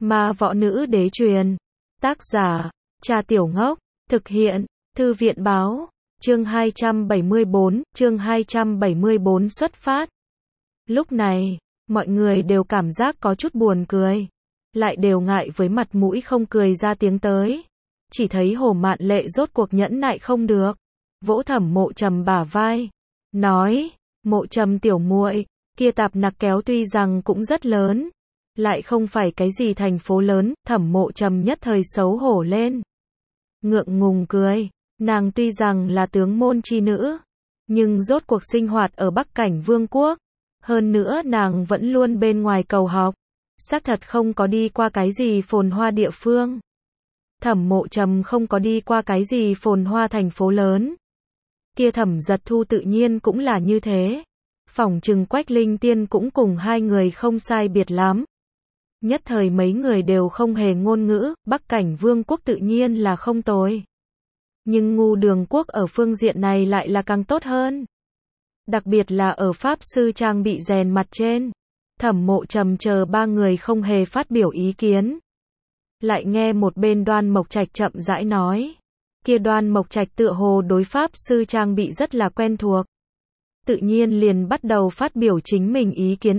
Ma võ nữ đế truyền. Tác giả, Trà Tiểu Ngốc. Thực hiện, Thư viện báo. Chương 274 xuất phát. Lúc này, mọi người đều cảm giác có chút buồn cười. Lại đều ngại với mặt mũi không cười ra tiếng tới. Chỉ thấy Hồ Mạn Lệ rốt cuộc nhẫn nại không được. Vỗ Thẩm Mộ Trầm bả vai. Nói, Mộ Trầm tiểu muội, kia Tạp Nặc Kéo tuy rằng cũng rất lớn. Lại không phải cái gì thành phố lớn, Thẩm Mộ Trầm nhất thời xấu hổ lên. Ngượng ngùng cười, nàng tuy rằng là tướng môn chi nữ, nhưng rốt cuộc sinh hoạt ở Bắc Cảnh Vương quốc. Hơn nữa nàng vẫn luôn bên ngoài cầu học, xác thật không có đi qua cái gì phồn hoa địa phương. Thẩm Mộ Trầm không có đi qua cái gì phồn hoa thành phố lớn. Kia Thẩm Giật Thu tự nhiên cũng là như thế. Phỏng chừng Quách Linh Tiên cũng cùng hai người không sai biệt lắm. Nhất thời mấy người đều không hề ngôn ngữ, Bắc Cảnh Vương quốc tự nhiên là không tồi. Nhưng Ngu Đường quốc ở phương diện này lại là càng tốt hơn. Đặc biệt là ở Pháp sư trang bị rèn mặt trên. Thẩm Mộ Trầm chờ ba người không hề phát biểu ý kiến. Lại nghe một bên Đoan Mộc Trạch chậm rãi nói. Kia Đoan Mộc Trạch tựa hồ đối Pháp sư trang bị rất là quen thuộc. Tự nhiên liền bắt đầu phát biểu chính mình ý kiến,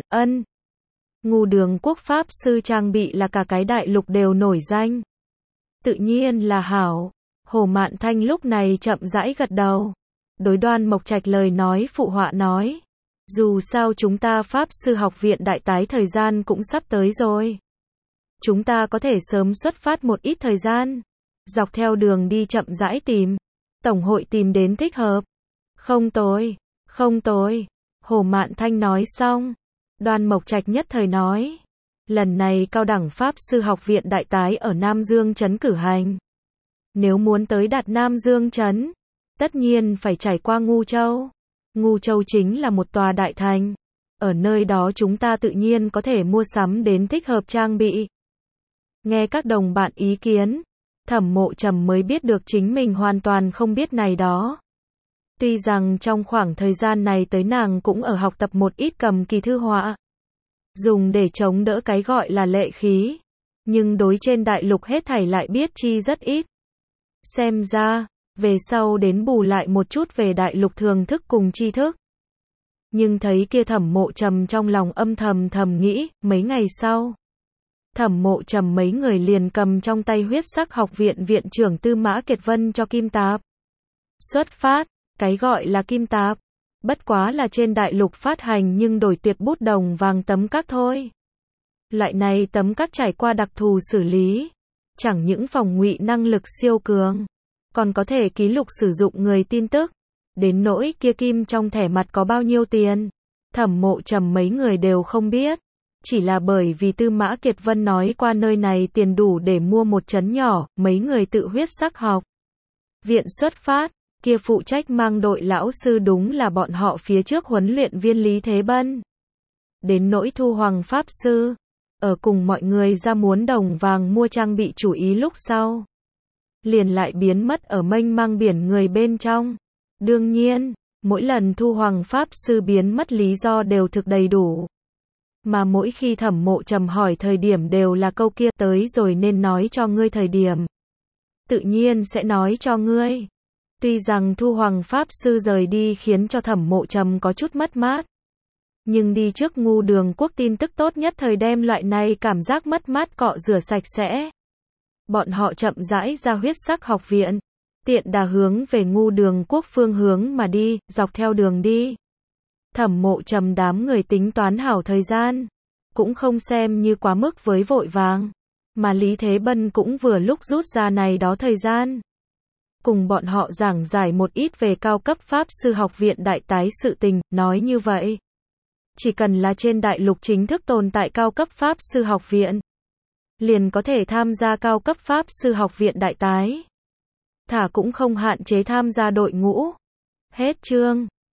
Ngu Đường quốc Pháp sư trang bị là cả cái đại lục đều nổi danh. Tự nhiên là hảo. Hồ Mạn Thanh lúc này chậm rãi gật đầu. Đối Đoan Mộc Trạch lời nói phụ họa nói. Dù sao chúng ta Pháp sư học viện đại tái thời gian cũng sắp tới rồi. Chúng ta có thể sớm xuất phát một ít thời gian. Dọc theo đường đi chậm rãi tìm. Tổng hội tìm đến thích hợp. Không tồi, không tồi. Hồ Mạn Thanh nói xong. Đoan Mộc Trạch nhất thời nói. Lần này cao đẳng Pháp sư học viện đại tái ở Nam Dương Trấn cử hành. Nếu muốn tới đạt Nam Dương Trấn, tất nhiên phải trải qua Ngu Châu. Ngu Châu chính là một tòa đại thành. Ở nơi đó chúng ta tự nhiên có thể mua sắm đến thích hợp trang bị. Nghe các đồng bạn ý kiến, Thẩm Mộ Trầm mới biết được chính mình hoàn toàn không biết này đó. Tuy rằng trong khoảng thời gian này tới nàng cũng ở học tập một ít cầm kỳ thư họa. Dùng để chống đỡ cái gọi là lệ khí. Nhưng đối trên đại lục hết thảy lại biết chi rất ít. Xem ra, về sau đến bù lại một chút về đại lục thường thức cùng tri thức. Nhưng thấy kia Thẩm Mộ Trầm trong lòng âm thầm nghĩ, mấy ngày sau. Thẩm Mộ Trầm mấy người liền cầm trong tay Huyết Sắc học viện viện trưởng Tư Mã Kiệt Vân cho Kim Tạp. Xuất phát, cái gọi là Kim Tạp. Bất quá là trên đại lục phát hành nhưng đổi tuyệt bút đồng vàng tấm các thôi. Loại này tấm các trải qua đặc thù xử lý. Chẳng những phòng ngụy năng lực siêu cường. Còn có thể ký lục sử dụng người tin tức. Đến nỗi kia kim trong thẻ mặt có bao nhiêu tiền. Thẩm Mộ Trầm mấy người đều không biết. Chỉ là bởi vì Tư Mã Kiệt Vân nói qua nơi này tiền đủ để mua một trấn nhỏ, mấy người tự Huyết Sắc học viện xuất phát, kia phụ trách mang đội lão sư đúng là bọn họ phía trước huấn luyện viên Lý Thế Bân. Đến nỗi Thu Hoàng Pháp Sư, ở cùng mọi người ra muốn đồng vàng mua trang bị chủ ý lúc sau. Liền lại biến mất ở mênh mang biển người bên trong. Đương nhiên, mỗi lần Thu Hoàng Pháp Sư biến mất lý do đều thực đầy đủ. Mà mỗi khi Thẩm Mộ Trầm hỏi thời điểm đều là câu kia tới rồi nên nói cho ngươi thời điểm. Tự nhiên sẽ nói cho ngươi. Tuy rằng Thu Hoàng Pháp Sư rời đi khiến cho Thẩm Mộ Trầm có chút mất mát. Nhưng đi trước Ngu Đường quốc tin tức tốt nhất thời đem loại này cảm giác mất mát cọ rửa sạch sẽ. Bọn họ chậm rãi ra Huyết Sắc học viện. Tiện đà hướng về Ngu Đường quốc phương hướng mà đi, dọc theo đường đi. Thẩm Mộ Trầm đám người tính toán hảo thời gian. Cũng không xem như quá mức với vội vàng. Mà Lý Thế Bân cũng vừa lúc rút ra này đó thời gian. Cùng bọn họ giảng giải một ít về cao cấp Pháp sư học viện đại tái sự tình, nói như vậy. Chỉ cần là trên đại lục chính thức tồn tại cao cấp Pháp sư học viện. Liền có thể tham gia cao cấp Pháp sư học viện đại tái. Thả cũng không hạn chế tham gia đội ngũ. Hết chương.